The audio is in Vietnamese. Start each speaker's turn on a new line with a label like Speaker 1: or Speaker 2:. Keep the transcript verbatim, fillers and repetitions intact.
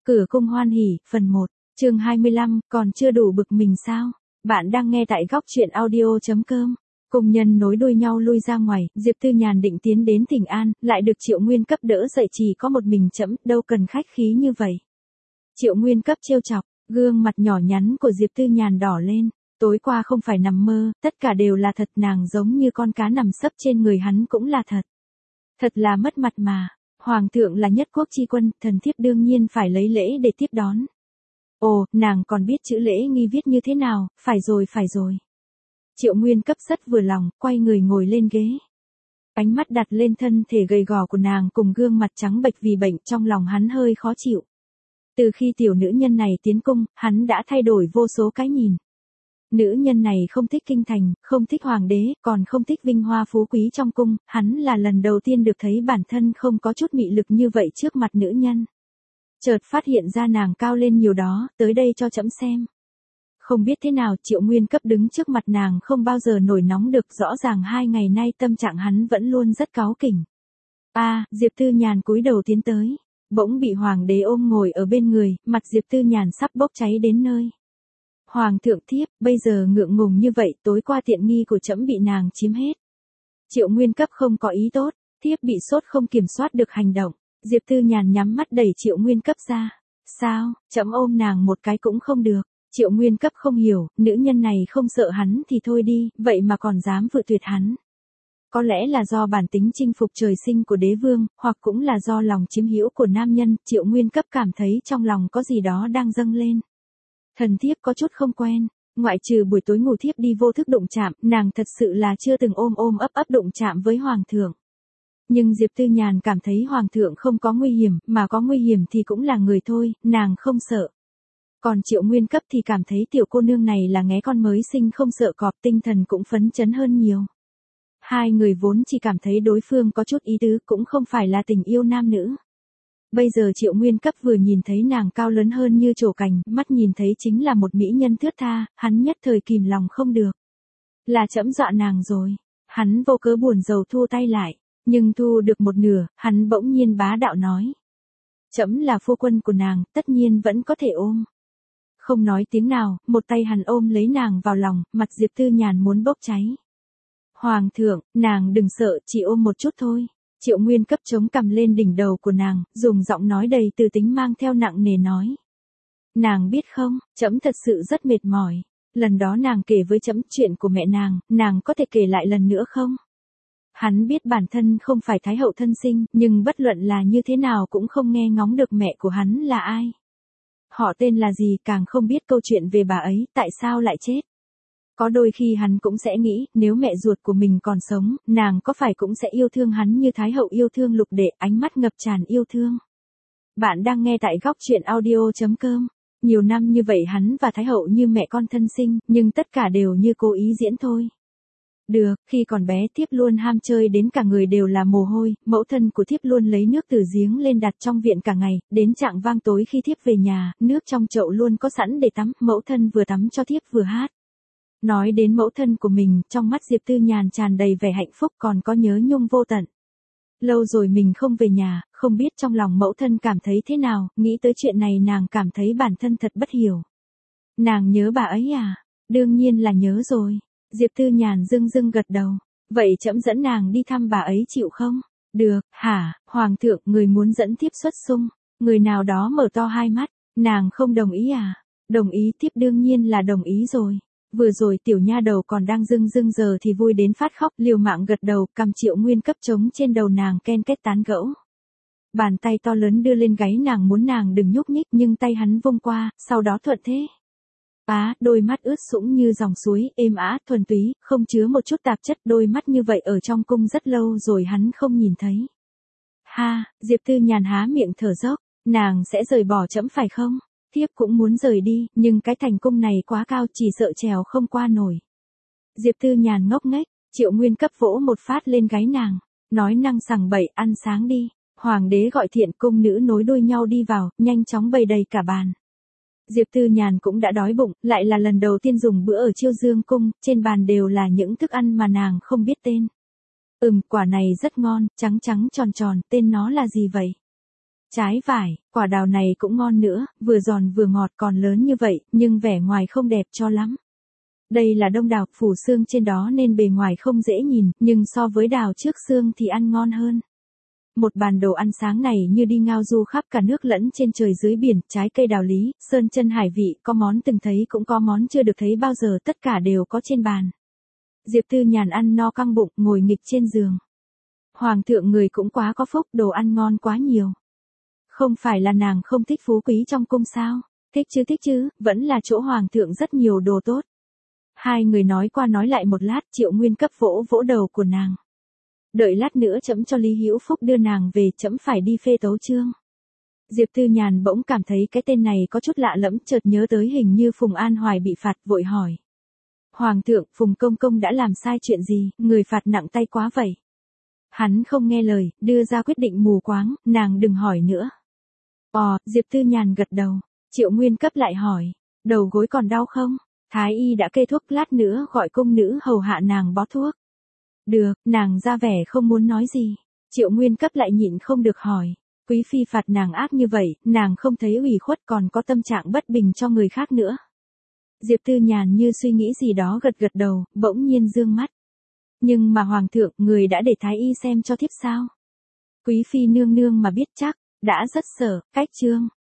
Speaker 1: Cửa cung hoan hỉ, phần một, chương hai mươi lăm, còn chưa đủ bực mình sao? Bạn đang nghe tại góc truyện audio.com. Cùng nhân nối đuôi nhau lui ra ngoài, Diệp Tư Nhàn định tiến đến Thịnh An, lại được Triệu Nguyên Cấp đỡ dậy, chỉ có một mình trẫm, đâu cần khách khí như vậy. Triệu Nguyên Cấp trêu chọc, gương mặt nhỏ nhắn của Diệp Tư Nhàn đỏ lên. Tối qua không phải nằm mơ, tất cả đều là thật, nàng giống như con cá nằm sấp trên người hắn cũng là thật. Thật là mất mặt mà. Hoàng thượng là nhất quốc chi quân, thần thiếp đương nhiên phải lấy lễ để tiếp đón. Ồ, nàng còn biết chữ lễ nghi viết như thế nào, phải rồi phải rồi. Triệu Nguyên Cấp rất vừa lòng, quay người ngồi lên ghế. Ánh mắt đặt lên thân thể gầy gò của nàng cùng gương mặt trắng bệch vì bệnh, trong lòng hắn hơi khó chịu. Từ khi tiểu nữ nhân này tiến cung, hắn đã thay đổi vô số cái nhìn. Nữ nhân này không thích kinh thành, không thích hoàng đế, còn không thích vinh hoa phú quý trong cung, hắn là lần đầu tiên được thấy bản thân không có chút mị lực như vậy trước mặt nữ nhân. Chợt phát hiện ra nàng cao lên nhiều đó, tới đây cho trẫm xem. Không biết thế nào, Triệu Nguyên Cấp đứng trước mặt nàng không bao giờ nổi nóng được, rõ ràng hai ngày nay tâm trạng hắn vẫn luôn rất cáu kỉnh. A, à, Diệp Tư Nhàn cúi đầu tiến tới, bỗng bị hoàng đế ôm ngồi ở bên người, mặt Diệp Tư Nhàn sắp bốc cháy đến nơi. Hoàng thượng thiếp, bây giờ ngượng ngùng như vậy, tối qua tiện nghi của trẫm bị nàng chiếm hết. Triệu Nguyên Cấp không có ý tốt, thiếp bị sốt không kiểm soát được hành động. Diệp Tư Nhàn nhắm mắt đẩy Triệu Nguyên Cấp ra. Sao, trẫm ôm nàng một cái cũng không được. Triệu Nguyên Cấp không hiểu, nữ nhân này không sợ hắn thì thôi đi, vậy mà còn dám vự tuyệt hắn. Có lẽ là do bản tính chinh phục trời sinh của đế vương, hoặc cũng là do lòng chiếm hữu của nam nhân, Triệu Nguyên Cấp cảm thấy trong lòng có gì đó đang dâng lên. Thần thiếp có chút không quen, ngoại trừ buổi tối ngủ thiếp đi vô thức đụng chạm, nàng thật sự là chưa từng ôm ôm ấp ấp đụng chạm với hoàng thượng. Nhưng Diệp Tư Nhàn cảm thấy hoàng thượng không có nguy hiểm, mà có nguy hiểm thì cũng là người thôi, nàng không sợ. Còn Triệu Nguyên Cấp thì cảm thấy tiểu cô nương này là nghé con mới sinh không sợ cọp, tinh thần cũng phấn chấn hơn nhiều. Hai người vốn chỉ cảm thấy đối phương có chút ý tứ, cũng không phải là tình yêu nam nữ. Bây giờ Triệu Nguyên Cấp vừa nhìn thấy nàng cao lớn hơn như trổ cành, mắt nhìn thấy chính là một mỹ nhân thướt tha, hắn nhất thời kìm lòng không được. Là trẫm dọa nàng rồi. Hắn vô cớ buồn rầu thu tay lại, nhưng thu được một nửa, hắn bỗng nhiên bá đạo nói. Trẫm là phu quân của nàng, tất nhiên vẫn có thể ôm. Không nói tiếng nào, một tay hắn ôm lấy nàng vào lòng, mặt Diệp Tư Nhàn muốn bốc cháy. Hoàng thượng, nàng đừng sợ, chỉ ôm một chút thôi. Triệu Nguyên Cấp chống cằm lên đỉnh đầu của nàng, dùng giọng nói đầy từ tính mang theo nặng nề nói. Nàng biết không, trẫm thật sự rất mệt mỏi. Lần đó nàng kể với trẫm chuyện của mẹ nàng, nàng có thể kể lại lần nữa không? Hắn biết bản thân không phải thái hậu thân sinh, nhưng bất luận là như thế nào cũng không nghe ngóng được mẹ của hắn là ai. Họ tên là gì, càng không biết câu chuyện về bà ấy, tại sao lại chết. Có đôi khi hắn cũng sẽ nghĩ, nếu mẹ ruột của mình còn sống, nàng có phải cũng sẽ yêu thương hắn như thái hậu yêu thương lục đệ, ánh mắt ngập tràn yêu thương. Bạn đang nghe tại góc truyện audio.com. Nhiều năm như vậy hắn và thái hậu như mẹ con thân sinh, nhưng tất cả đều như cố ý diễn thôi. Được, khi còn bé thiếp luôn ham chơi đến cả người đều là mồ hôi, mẫu thân của thiếp luôn lấy nước từ giếng lên đặt trong viện cả ngày, đến trạng vang tối khi thiếp về nhà, nước trong chậu luôn có sẵn để tắm, mẫu thân vừa tắm cho thiếp vừa hát. Nói đến mẫu thân của mình, trong mắt Diệp Tư Nhàn tràn đầy vẻ hạnh phúc, còn có nhớ nhung vô tận. Lâu rồi mình không về nhà, không biết trong lòng mẫu thân cảm thấy thế nào, nghĩ tới chuyện này nàng cảm thấy bản thân thật bất hiểu. Nàng nhớ bà ấy à? Đương nhiên là nhớ rồi. Diệp Tư Nhàn dưng dưng gật đầu. Vậy trẫm dẫn nàng đi thăm bà ấy chịu không? Được, hả, hoàng thượng, người muốn dẫn thiếp xuất sung. Người nào đó mở to hai mắt, nàng không đồng ý à? Đồng ý, thiếp đương nhiên là đồng ý rồi. Vừa rồi tiểu nha đầu còn đang dưng dưng, giờ thì vui đến phát khóc, liều mạng gật đầu, cầm Triệu Nguyên Cấp trống trên đầu nàng ken kết tán gẫu. Bàn tay to lớn đưa lên gáy nàng muốn nàng đừng nhúc nhích, nhưng tay hắn vung qua, sau đó thuận thế. Á, đôi mắt ướt sũng như dòng suối, êm ả, thuần túy, không chứa một chút tạp chất, đôi mắt như vậy ở trong cung rất lâu rồi hắn không nhìn thấy. Ha, Diệp Tư Nhàn há miệng thở dốc, nàng sẽ rời bỏ trẫm phải không? Thiếp cũng muốn rời đi, nhưng cái thành cung này quá cao, chỉ sợ trèo không qua nổi. Diệp Tư Nhàn ngốc nghếch, Triệu Nguyên Cấp vỗ một phát lên gáy nàng, nói năng sằng bậy, ăn sáng đi. Hoàng đế gọi thiện, cung nữ nối đuôi nhau đi vào, nhanh chóng bày đầy cả bàn. Diệp Tư Nhàn cũng đã đói bụng, lại là lần đầu tiên dùng bữa ở Chiêu Dương cung, trên bàn đều là những thức ăn mà nàng không biết tên. Ừm, quả này rất ngon, trắng trắng tròn tròn, tên nó là gì vậy? Trái vải, quả đào này cũng ngon nữa, vừa giòn vừa ngọt còn lớn như vậy, nhưng vẻ ngoài không đẹp cho lắm. Đây là đông đào, phủ xương trên đó nên bề ngoài không dễ nhìn, nhưng so với đào trước xương thì ăn ngon hơn. Một bàn đồ ăn sáng này như đi ngao du khắp cả nước lẫn trên trời dưới biển, trái cây đào lý, sơn chân hải vị, có món từng thấy cũng có món chưa được thấy bao giờ, tất cả đều có trên bàn. Diệp Tư Nhàn ăn no căng bụng, ngồi nghịch trên giường. Hoàng thượng người cũng quá có phúc, đồ ăn ngon quá nhiều. Không phải là nàng không thích phú quý trong cung sao? Thích chứ thích chứ, vẫn là chỗ hoàng thượng rất nhiều đồ tốt. Hai người nói qua nói lại một lát, Triệu Nguyên cấp vỗ vỗ đầu của nàng. Đợi lát nữa trẫm cho Lý Hữu Phúc đưa nàng về, trẫm phải đi phê tấu chương. Diệp Tư Nhàn bỗng cảm thấy cái tên này có chút lạ lẫm, chợt nhớ tới hình như Phùng An Hoài bị phạt, vội hỏi. Hoàng thượng, Phùng Công Công đã làm sai chuyện gì, người phạt nặng tay quá vậy? Hắn không nghe lời, đưa ra quyết định mù quáng, nàng đừng hỏi nữa. Ồ, Diệp Tư Nhàn gật đầu. Triệu Nguyên cấp lại hỏi, đầu gối còn đau không? Thái y đã kê thuốc, lát nữa gọi cung nữ hầu hạ nàng bó thuốc. Được, nàng ra vẻ không muốn nói gì. Triệu Nguyên cấp lại nhịn không được hỏi, quý phi phạt nàng ác như vậy, nàng không thấy ủy khuất còn có tâm trạng bất bình cho người khác nữa. Diệp Tư Nhàn như suy nghĩ gì đó gật gật đầu, bỗng nhiên dương mắt. Nhưng mà hoàng thượng, người đã để thái y xem cho thiếp sao? Quý phi nương nương mà biết chắc, đã rất sợ, cách chương.